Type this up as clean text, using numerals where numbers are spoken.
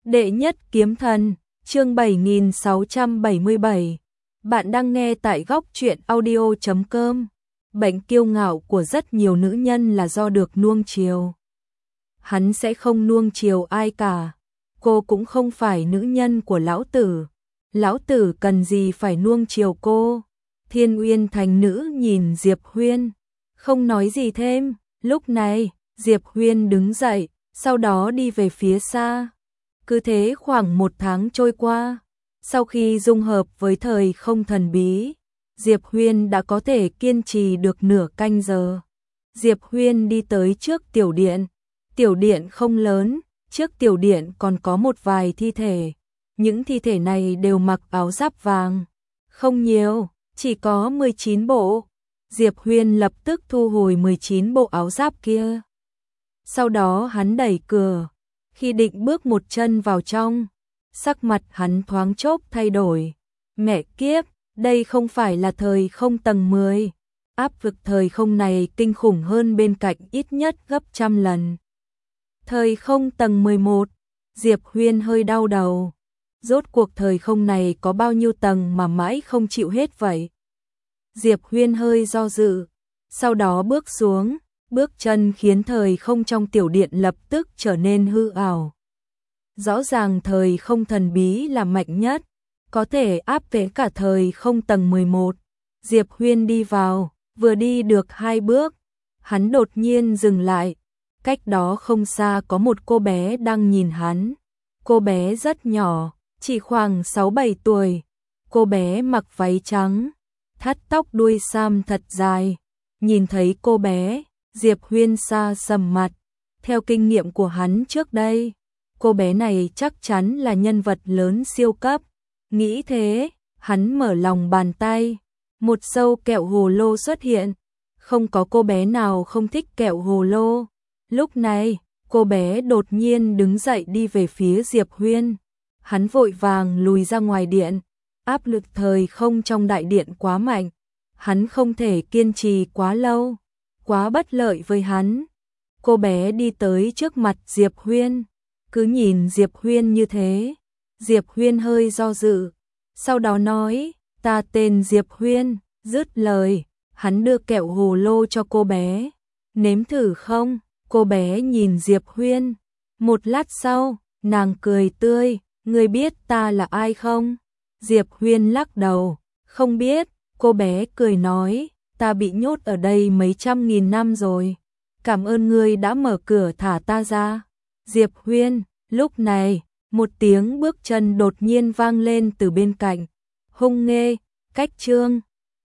Đệ nhất kiếm thần, chương 7677. Bạn đang nghe tại góc truyện audio.com. Bệnh kiêu ngạo của rất nhiều nữ nhân là do được nuông chiều. Hắn sẽ không nuông chiều ai cả. Cô cũng không phải nữ nhân của lão tử. Lão tử cần gì phải nuông chiều cô. Thiên Uyên Thành nữ nhìn Diệp Huyên, không nói gì thêm. Lúc này, Diệp Huyên đứng dậy, sau đó đi về phía xa. Cứ thế khoảng 1 tháng trôi qua, sau khi dung hợp với thời không thần bí, Diệp Huyên đã có thể kiên trì được nửa canh giờ. Diệp Huyên đi tới trước tiểu điện không lớn, trước tiểu điện còn có một vài thi thể. Những thi thể này đều mặc áo giáp vàng, không nhiều, chỉ có 19 bộ. Diệp Huyên lập tức thu hồi 19 bộ áo giáp kia. Sau đó hắn đẩy cửa. Khi định bước một chân vào trong, sắc mặt hắn thoáng chốc thay đổi. Mẹ kiếp, đây không phải là thời không tầng 10. Áp lực thời không này kinh khủng hơn bên cạnh ít nhất gấp trăm lần. Thời không tầng 11, Diệp Huyên hơi đau đầu. Rốt cuộc thời không này có bao nhiêu tầng mà mãi không chịu hết vậy? Diệp Huyên hơi do dự, sau đó bước xuống. Bước chân khiến thời không trong tiểu điện lập tức trở nên hư ảo. Rõ ràng thời không thần bí là mạnh nhất, có thể áp về cả thời không tầng 11. Diệp Huyên đi vào, vừa đi được 2 bước, hắn đột nhiên dừng lại. Cách đó không xa có một cô bé đang nhìn hắn. Cô bé rất nhỏ, chỉ khoảng 6-7 tuổi. Cô bé mặc váy trắng, thắt tóc đuôi sam thật dài. Nhìn thấy cô bé, Diệp Huyên xa sầm mặt. Theo kinh nghiệm của hắn trước đây, cô bé này chắc chắn là nhân vật lớn siêu cấp. Nghĩ thế, hắn mở lòng bàn tay, một sâu kẹo hồ lô xuất hiện. Không có cô bé nào không thích kẹo hồ lô. Lúc này, cô bé đột nhiên đứng dậy đi về phía Diệp Huyên. Hắn vội vàng lùi ra ngoài điện. Áp lực thời không trong đại điện quá mạnh, hắn không thể kiên trì quá lâu, quá bất lợi với hắn. Cô bé đi tới trước mặt Diệp Huyên, cứ nhìn Diệp Huyên như thế. Diệp Huyên hơi do dự, sau đó nói, ta tên Diệp Huyên. Dứt lời, hắn đưa kẹo hồ lô cho cô bé. Nếm thử không? Cô bé nhìn Diệp Huyên. Một lát sau, nàng cười tươi, ngươi biết ta là ai không? Diệp Huyên lắc đầu, không biết. Cô bé cười nói, ta bị nhốt ở đây mấy trăm nghìn năm rồi. Cảm ơn ngươi đã mở cửa thả ta ra. Diệp Huyên, lúc này, một tiếng bước chân đột nhiên vang lên từ bên cạnh. Hung nghê, cách chương